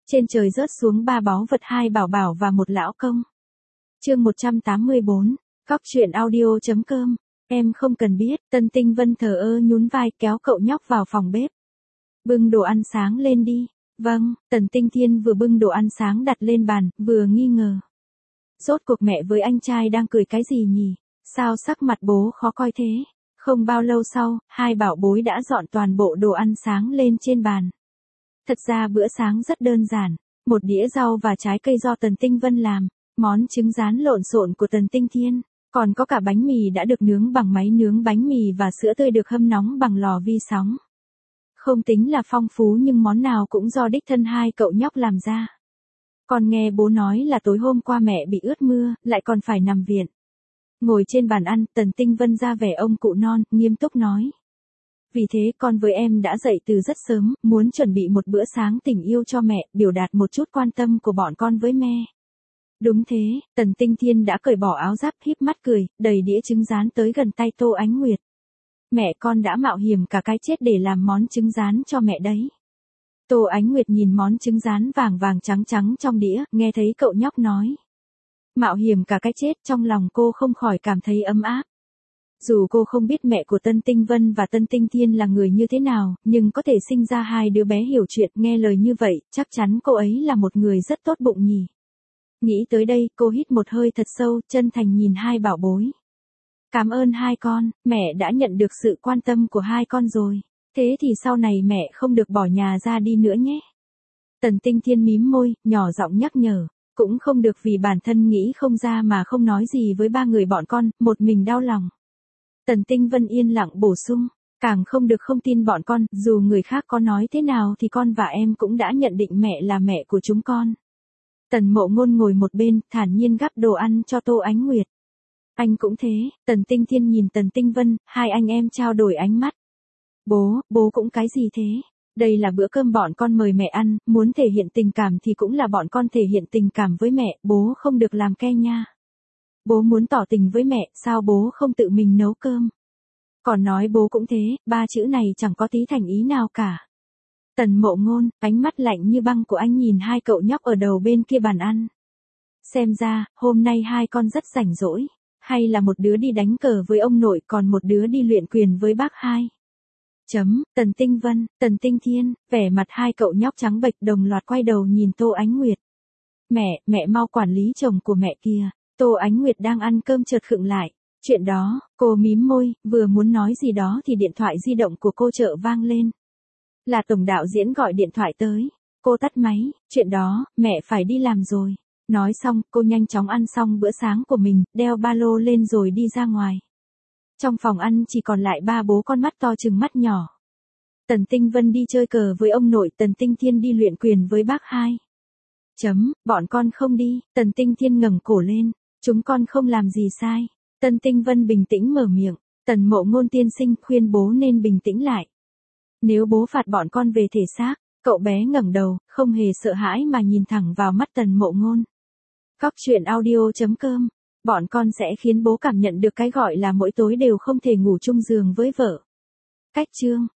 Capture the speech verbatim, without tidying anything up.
Trên trời rớt xuống ba báu vật, hai bảo bảo và một lão công. Chương một trăm tám mươi bốn, Cóc truyện audio chấm com. Em không cần biết, Tân Tinh Vân thờ ơ nhún vai kéo cậu nhóc vào phòng bếp. Bưng đồ ăn sáng lên đi. Vâng, Tần Tinh Thiên vừa bưng đồ ăn sáng đặt lên bàn, vừa nghi ngờ. Rốt cuộc mẹ với anh trai đang cười cái gì nhỉ? Sao sắc mặt bố khó coi thế? Không bao lâu sau, hai bảo bối đã dọn toàn bộ đồ ăn sáng lên trên bàn. Thật ra bữa sáng rất đơn giản, một đĩa rau và trái cây do Tần Tinh Vân làm, món trứng rán lộn xộn của Tần Tinh Thiên, còn có cả bánh mì đã được nướng bằng máy nướng bánh mì và sữa tươi được hâm nóng bằng lò vi sóng. Không tính là phong phú nhưng món nào cũng do đích thân hai cậu nhóc làm ra. Còn nghe bố nói là tối hôm qua mẹ bị ướt mưa, lại còn phải nằm viện. Ngồi trên bàn ăn, Tần Tinh Vân ra vẻ ông cụ non, nghiêm túc nói. Vì thế con với em đã dậy từ rất sớm, muốn chuẩn bị một bữa sáng tình yêu cho mẹ, biểu đạt một chút quan tâm của bọn con với mẹ. Đúng thế, Tần Tinh Thiên đã cởi bỏ áo giáp híp mắt cười, đầy đĩa trứng rán tới gần tay Tô Ánh Nguyệt. Mẹ con đã mạo hiểm cả cái chết để làm món trứng rán cho mẹ đấy. Tô Ánh Nguyệt nhìn món trứng rán vàng vàng trắng trắng trong đĩa, nghe thấy cậu nhóc nói. Mạo hiểm cả cái chết, trong lòng cô không khỏi cảm thấy ấm áp. Dù cô không biết mẹ của Tân Tinh Vân và Tân Tinh Thiên là người như thế nào, nhưng có thể sinh ra hai đứa bé hiểu chuyện nghe lời như vậy, chắc chắn cô ấy là một người rất tốt bụng nhỉ. Nghĩ tới đây, cô hít một hơi thật sâu, chân thành nhìn hai bảo bối. Cảm ơn hai con, mẹ đã nhận được sự quan tâm của hai con rồi. Thế thì sau này mẹ không được bỏ nhà ra đi nữa nhé. Tần Tinh Thiên mím môi, nhỏ giọng nhắc nhở. Cũng không được vì bản thân nghĩ không ra mà không nói gì với ba người bọn con, một mình đau lòng. Tần Tinh Vân yên lặng bổ sung, càng không được không tin bọn con, dù người khác có nói thế nào thì con và em cũng đã nhận định mẹ là mẹ của chúng con. Tần Mộ Ngôn ngồi một bên, thản nhiên gắp đồ ăn cho Tô Ánh Nguyệt. Anh cũng thế, Tần Tinh Thiên nhìn Tần Tinh Vân, hai anh em trao đổi ánh mắt. Bố, bố cũng cái gì thế? Đây là bữa cơm bọn con mời mẹ ăn, muốn thể hiện tình cảm thì cũng là bọn con thể hiện tình cảm với mẹ, bố không được làm ke nha. Bố muốn tỏ tình với mẹ, sao bố không tự mình nấu cơm? Còn nói bố cũng thế, ba chữ này chẳng có tí thành ý nào cả. Tần Mộ Ngôn, ánh mắt lạnh như băng của anh nhìn hai cậu nhóc ở đầu bên kia bàn ăn. Xem ra, hôm nay hai con rất rảnh rỗi, hay là một đứa đi đánh cờ với ông nội còn một đứa đi luyện quyền với bác hai. Chấm, Tần Tinh Vân, Tần Tinh Thiên, vẻ mặt hai cậu nhóc trắng bệch đồng loạt quay đầu nhìn Tô Ánh Nguyệt. Mẹ, mẹ mau quản lý chồng của mẹ kia. Tô Ánh Nguyệt đang ăn cơm chợt khựng lại. Chuyện đó, cô mím môi, vừa muốn nói gì đó thì điện thoại di động của cô chợ vang lên. Là tổng đạo diễn gọi điện thoại tới. Cô tắt máy, chuyện đó, mẹ phải đi làm rồi. Nói xong, cô nhanh chóng ăn xong bữa sáng của mình, đeo ba lô lên rồi đi ra ngoài. Trong phòng ăn chỉ còn lại ba bố con mắt to chừng mắt nhỏ. Tần Tinh Vân đi chơi cờ với ông nội, Tần Tinh Thiên đi luyện quyền với bác hai. Chấm, bọn con không đi, Tần Tinh Thiên ngẩng cổ lên. Chúng con không làm gì sai. Tần Tinh Vân bình tĩnh mở miệng. Tần Mộ Ngôn tiên sinh khuyên bố nên bình tĩnh lại. Nếu bố phạt bọn con về thể xác, cậu bé ngẩng đầu, không hề sợ hãi mà nhìn thẳng vào mắt Tần Mộ Ngôn. Cóc truyện audio chấm com. Bọn con sẽ khiến bố cảm nhận được cái gọi là mỗi tối đều không thể ngủ chung giường với vợ. Cách chương